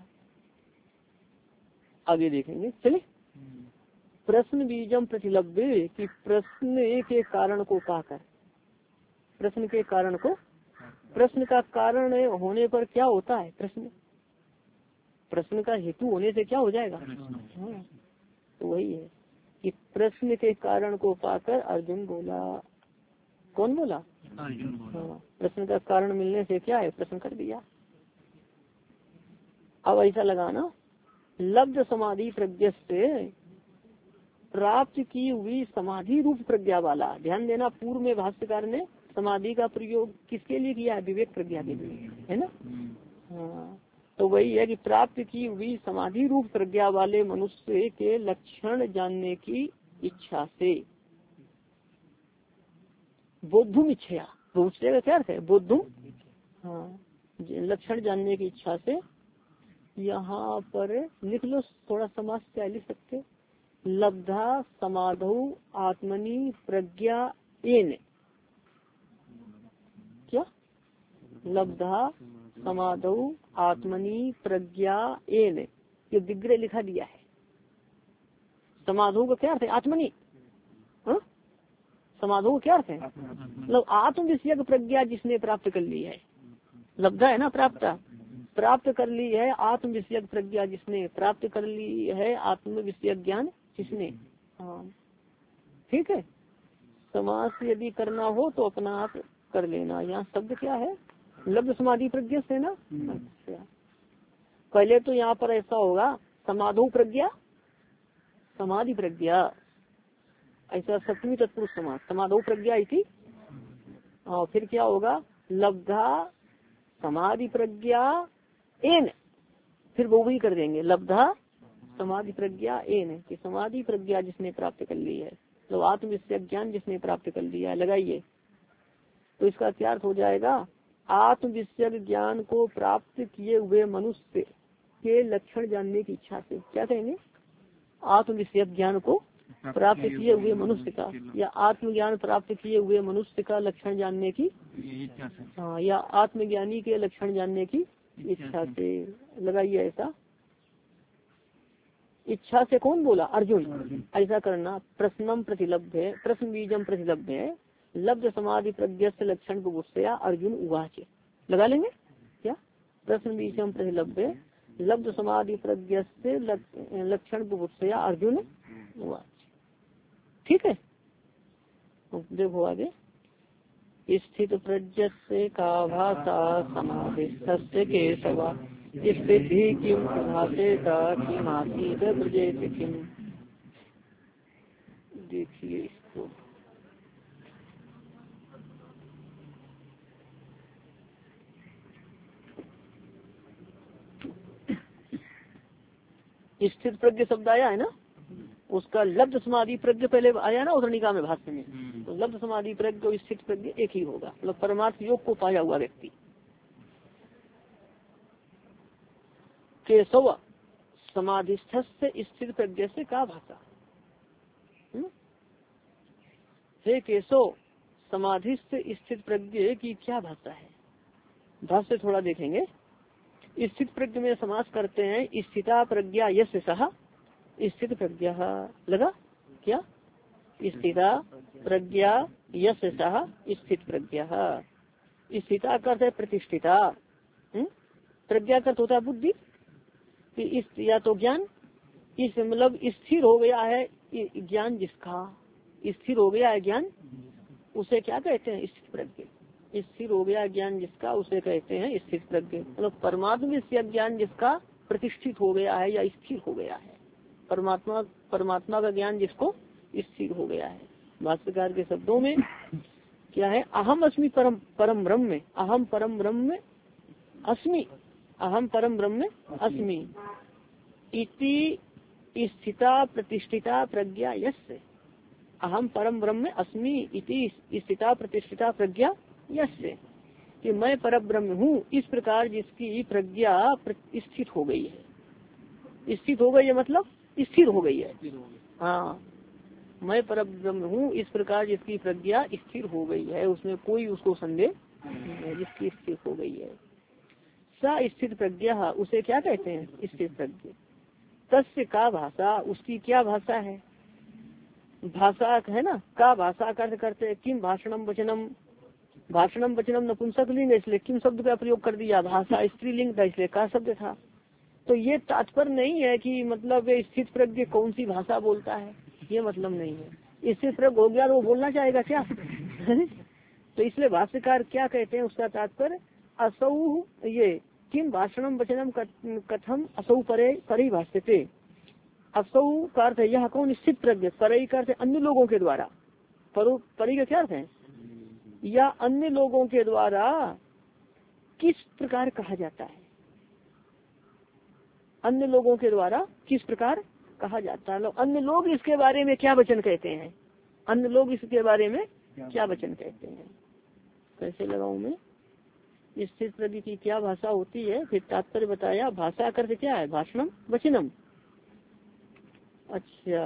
आगे देखेंगे, चले प्रश्न बीजम प्रतिलभ्य, कि प्रश्न के कारण को पाकर, प्रश्न के कारण को, प्रश्न का कारण होने पर क्या होता है, प्रश्न प्रश्न का हेतु होने से क्या हो जाएगा, हाँ तो वही है कि प्रश्न के कारण को पाकर अर्जुन बोला, कौन बोला, हाँ प्रश्न का कारण मिलने से क्या है, प्रश्न कर दिया। अब ऐसा लगाना, लब्ध समाधि प्रज्ञा से प्राप्त की हुई समाधि रूप प्रज्ञा वाला, ध्यान देना पूर्व में भाष्यकार ने समाधि का प्रयोग किसके लिए किया है, विवेक प्रज्ञा के लिए, है ना, हाँ तो वही है कि प्राप्त की हुई समाधि रूप प्रज्ञा वाले मनुष्य के लक्षण जानने की इच्छा से, बोधुम इच्छा, बोधसे का क्या अर्थ है, बोधुम, हाँ लक्षण जानने की इच्छा से, यहाँ पर लिख लो थोड़ा समास क्या लिख सकते, लब्धा समाधौ आत्मनि प्रज्ञा एन, क्या लब्धा समाधौ आत्मनि प्रज्ञा एन, ये विग्रह लिखा दिया है, समाधो का क्या अर्थ है? आत्मनि। समाधो क्या अर्थ है? मतलब आत्म विषयक प्रज्ञा जिसने प्राप्त कर ली है, लब्धा है ना, प्राप्त प्राप्त कर ली है। आत्म विषयक प्रज्ञा जिसने प्राप्त कर ली है, आत्म विषयक ज्ञान जिसने। हाँ ठीक है। समास यदि करना हो तो अपना आप कर लेना। यहाँ शब्द क्या है? लब्ध समाधि प्रज्ञा से ना। अच्छा, पहले तो यहाँ पर ऐसा होगा समाधो प्रज्ञा, समाधि प्रज्ञा, ऐसा सप्तमी तत्पुरुष समास, समाधो प्रज्ञा इति। और फिर क्या होगा? लब्धा समाधि प्रज्ञा एन, फिर वो भी कर देंगे, लब्धा समाधि प्रज्ञा एन, कि समाधि प्रज्ञा जिसने प्राप्त कर ली है, तो आत्म विषयक ज्ञान जिसने प्राप्त कर लिया है। लगाइए तो इसका क्या अर्थ हो जाएगा? आत्म विषयक ज्ञान को प्राप्त किए हुए मनुष्य के लक्षण जानने की इच्छा से। क्या कहेंगे? आत्म विषयक ज्ञान को प्राप्त किए हुए मनुष्य का, या आत्मज्ञान प्राप्त किए हुए मनुष्य का लक्षण जानने की हाँ, या आत्मज्ञानी के लक्षण जानने की इच्छा से। लगाइए ऐसा, इच्छा से कौन बोला? अर्जुन। ऐसा करना, प्रश्नम प्रतिलब्ध है, प्रश्न बीजम प्रतिलब्ध है, लब्ध समाधि प्रज्ञस्य लक्षण को गुस्सेया अर्जुन उवाच। लगा लेंगे क्या? प्रश्न बीजम प्रतिलब्ध है, लब्ध समाधि प्रज्ञस्य लक्षण को गुस्सेया अर्जुन उवाच। ठीक है, देखो आगे। स्थित प्रज्ञस्य का भाषा समाधिस्थस्य केशवा, स्थिति किम भाषेता किमासीत ब्रजेत किम। देखिए इसको, स्थित प्रज्ञ शब्द आया है ना, उसका लब्ध समाधि प्रज्ञ पहले आया ना उदरनिका में भाष्य में, तो लब्ध समाधि प्रज्ञ और स्थित प्रज्ञ एक ही होगा, मतलब परमार्थ योग को पाया हुआ व्यक्ति। केशव समाधिस्थ से स्थित प्रज्ञ से का भाषा? हे केशव, समाधिस्थ स्थित प्रज्ञ की क्या भाषा है? भाष्य थोड़ा देखेंगे। स्थित प्रज्ञ में समास करते हैं स्थिता प्रज्ञा यश सह स्थित प्रज्ञा। लगा क्या? स्थिता प्रज्ञा यश सह स्थित प्रज्ञा। स्थिता करते है प्रतिष्ठिता, प्रज्ञा का होता है बुद्धि, कि इस या तो ज्ञान, इस मतलब स्थिर हो गया है ज्ञान जिसका, स्थिर हो गया है ज्ञान, उसे क्या कहते हैं? स्थित प्रज्ञ। स्थिर हो गया ज्ञान जिसका उसे कहते हैं स्थित प्रज्ञ। मतलब परमात्मा विषय ज्ञान जिसका प्रतिष्ठित हो गया है या स्थिर हो गया है, परमात्मा परमात्मा का ज्ञान जिसको स्थिर हो गया है। भाष्यकार के शब्दों में क्या है? अहम अस्मि परम परम ब्रह्म, अहम परम ब्रह्म अस्मि, अहम परम ब्रह्म अस्मि इति स्थिता प्रतिष्ठिता प्रज्ञा यस्य। अहम परम ब्रह्म अस्मि इति स्थिता प्रतिष्ठिता प्रज्ञा यस्य, कि मैं परम ब्रह्म हूँ, इस प्रकार जिसकी प्रज्ञा स्थित हो गई है। स्थित हो गई है मतलब स्थिर हो गई है। हाँ, मैं परम ब्रह्म हूँ इस प्रकार जिसकी प्रज्ञा स्थिर हो गई है, उसमें कोई उसको संदेह नहीं, जिसकी स्थिर हो गई है। सा स्थित प्रज्ञा, उसे क्या कहते हैं? स्थित प्रज्ञा। तस्य का भाषा, उसकी क्या भाषा है? भाषा है ना, का भाषा अर्थ करते किम भाषणम वचनम, भाषणम वचनम नपुंसक लिंग, इसलिए किम शब्द का प्रयोग कर दिया। भाषा स्त्रीलिंग था इसलिए का शब्द था। तो ये तात्पर्य नहीं है कि मतलब स्थित प्रज्ञ कौन सी भाषा बोलता है, ये मतलब नहीं है। स्थित प्रज्ञ हो गया तो वो बोलना चाहेगा क्या? तो इसलिए भाष्यकार क्या कहते हैं, उसका तात्पर्य असौ ये किम भाषणम वचनम कथम असौ परे परे भाष्यते। असौ का अर्थ है यह कौन? स्थित प्रज्ञ। परे का अर्थ है अन्य लोगों के द्वारा। परो परे का क्या अर्थ है? या अन्य लोगों के द्वारा किस प्रकार कहा जाता है, अन्य लोगों के द्वारा किस प्रकार कहा जाता है। अन्य लोग इसके बारे में क्या वचन कहते हैं, अन्य लोग इसके बारे में क्या वचन कहते हैं। कैसे लगाऊं मैं? स्थित प्रज्ञ की क्या भाषा होती है, फिर तात्पर्य बताया। भाषा करते क्या है? भाषणम वचनम। अच्छा,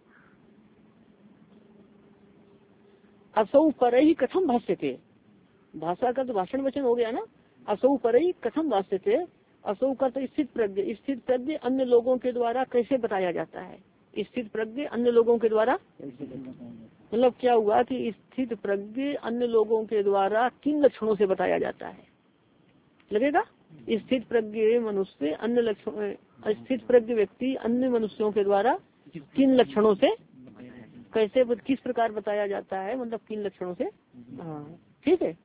असौ पर ही कथम भाष्यते, भाषा का तो भाषण वचन हो गया ना। असौ पर ही कथम भाष्यते, असौ का तो स्थित प्रज्ञ, स्थित प्रज्ञ अन्य लोगों के द्वारा कैसे बताया जाता है, स्थित प्रज्ञ अन्य लोगों के द्वारा, मतलब क्या हुआ कि स्थित प्रज्ञ अन्य लोगों के द्वारा किन लक्षणों से बताया जाता है, लगेगा। स्थित प्रज्ञ मनुष्य अन्य लक्षण, स्थित प्रज्ञ व्यक्ति अन्य मनुष्यों के द्वारा किन लक्षणों से, कैसे, किस प्रकार बताया जाता है, मतलब किन लक्षणों से। हाँ ठीक है।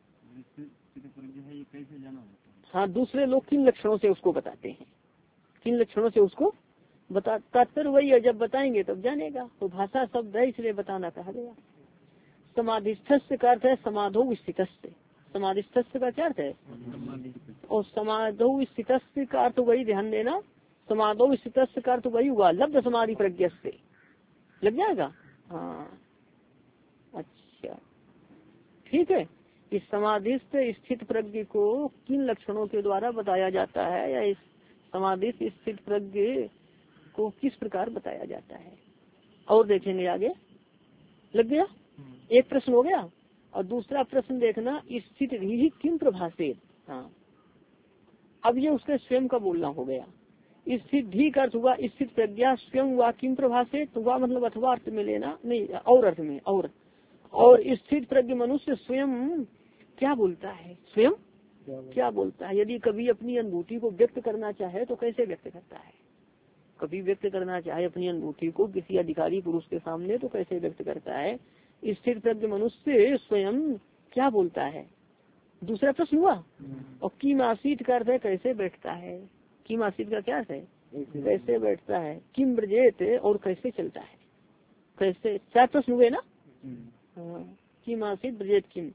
हाँ दूसरे लोग किन लक्षणों से उसको बताते हैं, किन लक्षणों से उसको बता, तात्पर्य वही है, जब बताएंगे तब जानेगा। तो भाषा शब्द है इसलिए बताना कहा गया। समाधिस्थ का अर्थ है समाधो स्थित, समाधिस्थ का क्या अर्थ है, और समाधो स्थित का अर्थ वही, ध्यान देना, समाधो स्थित का अर्थ वही हुआ लब्ध समाधि प्रज्ञ से, लग जाएगा। हाँ अच्छा ठीक है। इस समाधिस्थ स्थित प्रज्ञ को किन लक्षणों के द्वारा बताया जाता है, या इस समाधिस्थ स्थित प्रज्ञ को किस प्रकार बताया जाता है, और देखेंगे आगे। लग गया, एक प्रश्न हो गया। और दूसरा प्रश्न देखना, स्थित ही किम प्रभाषित। हाँ अब ये उसके स्वयं का बोलना हो गया। स्थित भी का अर्थ हुआ स्थित प्रज्ञा स्वयं हुआ किम प्रभाषित हुआ, मतलब अथवा अर्थ में लेना नहीं, और अर्थ में, और और स्थित प्रज्ञ मनुष्य स्वयं क्या बोलता है, स्वयं क्या बोलता है। यदि कभी अपनी अनुभूति को व्यक्त करना चाहे तो कैसे व्यक्त करता है, कभी व्यक्त करना चाहे अपनी अनुभूति को किसी अधिकारी पुरुष के सामने तो कैसे व्यक्त करता है। स्थित प्रज्ञ मनुष्य स्वयं क्या बोलता है, दूसरा प्रश्न हुआ। और किम आसीत का अर्थ है कैसे बैठता है, किम आसीत का क्या अर्थ है, कैसे बैठता है। किम ब्रजेत और कैसे चलता है, कैसे, चार प्रश्न हुए ना। हाँ किम आसीत ब्रजेत किम,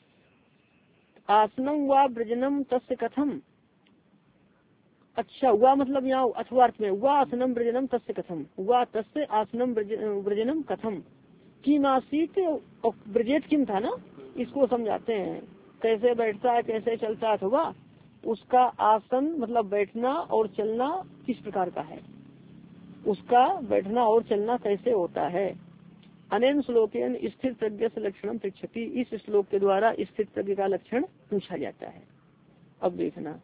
आसनम व ब्रजनम तस्य कथम। अच्छा हुआ मतलब यहाँ अथवार्थ में, हुआ आसनम ब्रजनम तस्य कथम, हुआ तस्य आसनम ब्रजनम कथम। किम आसीत और ब्रजेत किम था ना, इसको समझाते हैं, कैसे बैठता है कैसे चलता है, अथवा उसका आसन मतलब बैठना और चलना किस प्रकार का है, उसका बैठना और चलना कैसे होता है। अनेन श्लोकेन स्थित प्रज्ञ से लक्षणम पृच्छति, इस श्लोक के द्वारा स्थित प्रज्ञ का लक्षण पूछा जाता है। अब देखना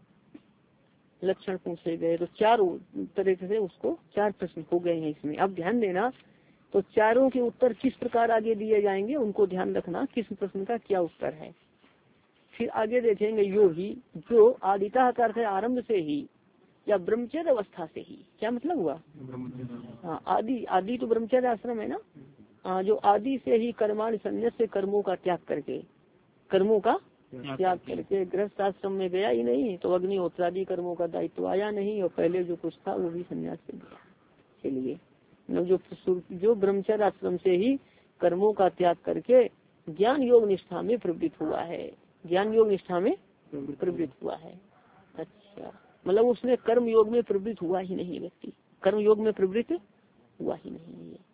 लक्षण पूछे गए तो चार तरीके से उसको चार प्रश्न हो गए हैं इसमें। अब ध्यान देना, तो चारों के उत्तर किस प्रकार आगे दिए जाएंगे उनको ध्यान रखना, किस प्रश्न का क्या उत्तर है। फिर आगे देखेंगे यो ही, जो आदिता का अर्थ है आरंभ से ही, या ब्रह्मचर्य अवस्था से ही, क्या मतलब हुआ। हाँ आदि, आदि तो ब्रह्मचर्य आश्रम है ना। हाँ जो आदि से ही कर्माण संन्यास से कर्मों का त्याग करके, कर्मों का त्याग करके गृहस्थ आश्रम में गया ही नहीं, तो अग्निहोत्रादि कर्मों का दायित्व आया नहीं, और पहले जो कुछ था वो भी संन्यास से गया। चलिए जो जो ब्रह्मचर्य आश्रम से ही कर्मों का त्याग करके ज्ञान योग निष्ठा में प्रवृत्त हुआ है, ज्ञान योग निष्ठा में प्रवृत्त हुआ है। अच्छा मतलब उसने कर्म योग में प्रवृत्त हुआ ही नहीं, व्यक्ति कर्म योग में प्रवृत्त हुआ ही नहीं है।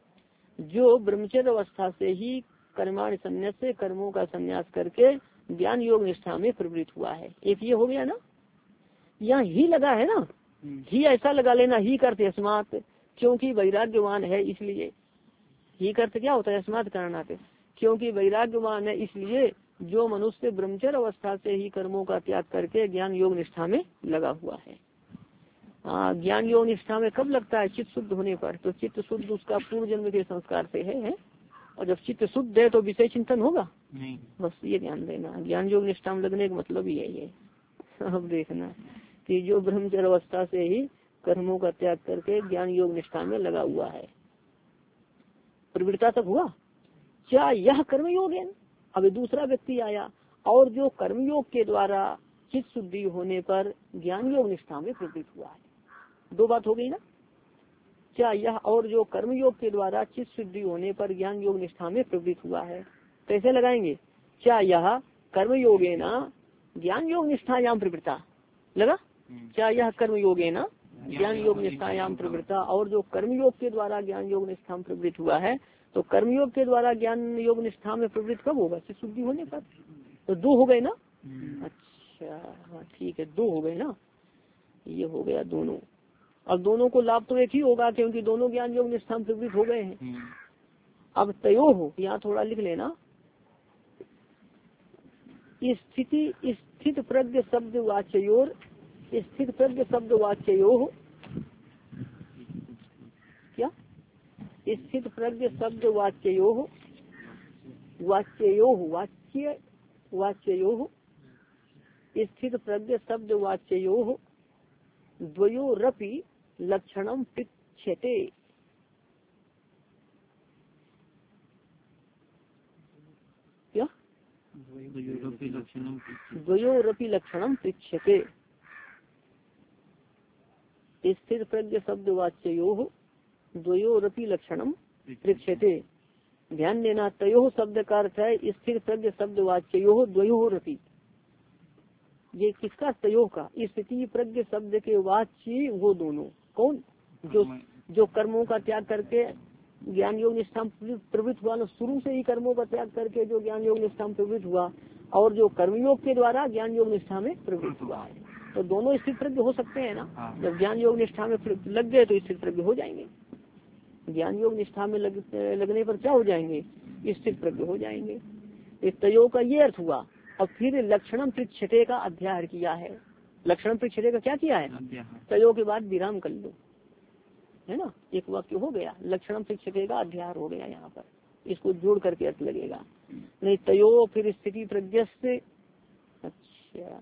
जो ब्रह्मचर्य अवस्था से ही कर्माण संन्यास से कर्मों का संन्यास करके ज्ञान योग निष्ठा में प्रवृत्त हुआ है। एक ये हो गया ना, यहाँ ही लगा है ना, ही ऐसा लगा लेना, ही करते अस्मात, क्योंकि वैराग्यवान है इसलिए। ही करते क्या होता है, अस्मात कारणाते, क्योंकि वैराग्यवान है इसलिए जो मनुष्य ब्रह्मचर्य अवस्था से ही कर्मों का त्याग करके ज्ञान योग निष्ठा में लगा हुआ है। हाँ ज्ञान योग निष्ठा में कब लगता है, चित्त शुद्ध होने पर। तो चित्त शुद्ध उसका पूर्व जन्म के संस्कार से है, है? और जब चित्त शुद्ध है तो विषय चिंतन होगा नहीं, बस ये ध्यान देना। ज्ञान योग निष्ठा में लगने का मतलब ही है ये। अब देखना कि जो ब्रह्मचर्य अवस्था से ही कर्मों का त्याग करके ज्ञान योग निष्ठा में लगा हुआ है, प्रवृत्ता तक हुआ। क्या यह कर्मयोग है, अब दूसरा व्यक्ति आया, और जो कर्मयोग के द्वारा चित्त शुद्धि होने पर ज्ञान योग निष्ठा में प्रवृत्त हुआ है। दो बात हो गई ना, क्या यह और जो कर्मयोग के द्वारा चित्त शुद्धि होने पर ज्ञान योग निष्ठा में प्रवृत्त हुआ है। कैसे लगाएंगे, क्या यह कर्मयोगे ना ज्ञान योग निष्ठायाम प्रवृत्ता, लगा। क्या यह कर्मयोगे ना ज्ञान योग निष्ठायाम प्रवृत्ता, और जो कर्मयोग के द्वारा ज्ञान योग निष्ठा में प्रवृत्त हुआ है। तो कर्मयोग के द्वारा ज्ञान योग निष्ठा में प्रवृत्त कब होगा, चित्त शुद्धि होने पर। तो दो हो गए ना। अच्छा हाँ ठीक है, दो हो गए ना, ये हो गया दोनों। अब दोनों को लाभ तो एक ही होगा, क्योंकि दोनों ज्ञान योग निष्ठा में प्रवृत्त हो गए हैं। अब तयो हो, यहाँ थोड़ा लिख लेना, स्थिति स्थित प्रज्ञ शब्द वाच्योर, स्थित प्रज्ञ शब्द वाच्यो क्या स्थित प्रज्ञ शब्द वाच्यो वाच्यो वाच्य वाच्यो स्थित प्रज्ञ शब्द वाच्यो द्वयोरपि लक्षणम पृच्छ्यते। क्या द्वयोरपि लक्षणम पृच्छ्यते। स्थिर प्रज्ञ शब्द वाच्यो द्वयोरपि लक्षणम पृच्छ्यते। ध्यान देना, तयो शब्द का अर्थ है स्थिर प्रज्ञ शब्द वाच्यो द्वयोरपि। ये किसका? तयो का। स्थिति प्रज्ञ शब्द के वाच्य वो दोनों कौन? जो जो कर्मों का त्याग करके ज्ञान योग निष्ठा प्रवृत्त हुआ, शुरू से ही कर्मों का त्याग करके जो ज्ञान योग निष्ठा में प्रवृत्त हुआ, और जो कर्मयोग के द्वारा ज्ञान योग निष्ठा में प्रवृत्त हुआ है। तो दोनों स्थित प्रज्ञ हो सकते हैं ना। जब ज्ञान योग निष्ठा में लग गए तो स्थित प्रज्ञ हो जाएंगे। ज्ञान योग निष्ठा में लग, लगने पर क्या हो जाएंगे? स्थित प्रज्ञ हो जाएंगे। इस तयो का ये अर्थ हुआ। अब फिर लक्षणम पृच्छ्यते का अध्याय किया है। लक्षणम पृच्छ्यते का क्या किया है? तयो के बाद विराम कर लो, है ना। एक वाक्य हो गया, लक्षणम पृच्छ्यते का अध्याय हो गया। यहाँ पर इसको जोड़ करके अर्थ लगेगा। नहीं तयो फिर स्थिति प्रज्ञ से। अच्छा,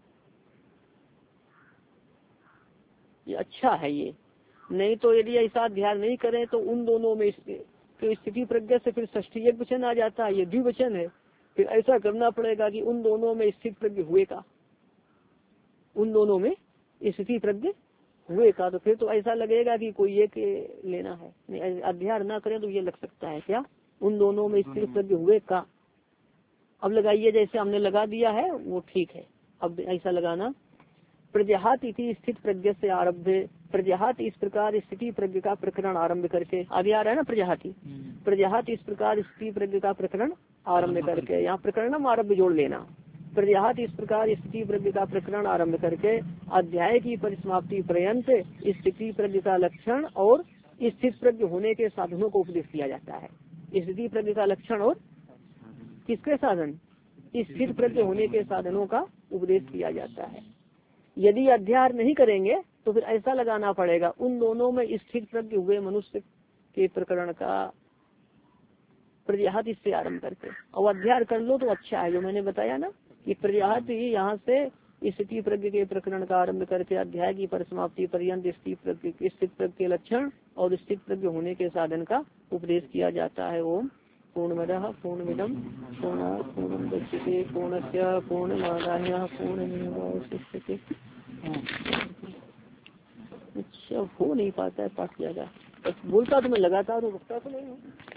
ये अच्छा है ये। नहीं तो यदि ऐसा अध्ययन नहीं करें तो उन दोनों में तो स्थिति प्रज्ञा से फिर षष्ठी एक वचन आ जाता है, ये द्विवचन है। फिर ऐसा करना पड़ेगा कि उन दोनों में स्थित प्रज्ञ हुए का, उन दोनों में स्थिति प्रज्ञ हुए का। तो फिर तो ऐसा लगेगा कि कोई एक लेना है। नहीं, अध्ययन ना करें तो ये लग सकता है क्या? उन दोनों में स्थित प्रज्ञ हुए का। अब लगाइए, जैसे हमने लगा दिया है वो ठीक है। अब ऐसा लगाना, प्रजहात इति स्थित प्रज्ञ से आरभ्य। प्रजहात इस प्रकार स्थिति प्रज्ञ का प्रकरण आरंभ करके, आगे आ रहा है ना प्रजहाती। प्रजहात इस प्रकार स्थिति प्रज्ञ का प्रकरण आरंभ करके, यहाँ प्रकरणम आरम्भ जोड़ लेना। प्रजहात इस प्रकार स्थिति प्रज्ञ का प्रकरण आरंभ करके अध्याय की परिसमाप्ति पर्यंत स्थिति प्रज्ञ का लक्षण और स्थित प्रज्ञ होने के साधनों को उपदेश किया जाता है। स्थिति प्रज्ञ का लक्षण और किसके साधन? स्थित प्रज्ञ होने के साधनों का उपदेश किया जाता है। यदि अध्ययन नहीं करेंगे तो फिर ऐसा लगाना पड़ेगा उन दोनों में स्थित प्रज्ञ हुए मनुष्य के प्रकरण का प्रजहात इससे आरंभ करके, और अध्ययन कर लो तो अच्छा है। जो मैंने बताया ना कि प्रजहात ही यहाँ से स्थिति प्रज्ञ के प्रकरण का आरंभ करके अध्याय की परिसमाप्ति पर्यंत स्थित प्रज्ञ स्थित प्रज्ञ के लक्षण और स्थित प्रज्ञ होने के साधन का उपदेश किया जाता है। ओम पूर्णमदः पूर्णमिदं पूर्णात् पूर्णं दच्यते पूर्णस्य पूर्णमादाय पूर्णमेवावशिष्यते। अच्छा, हो नहीं पाता है पाठ ज्यादा, बोलता तो मैं लगातार हूँ, रुकता तो नहीं हूँ।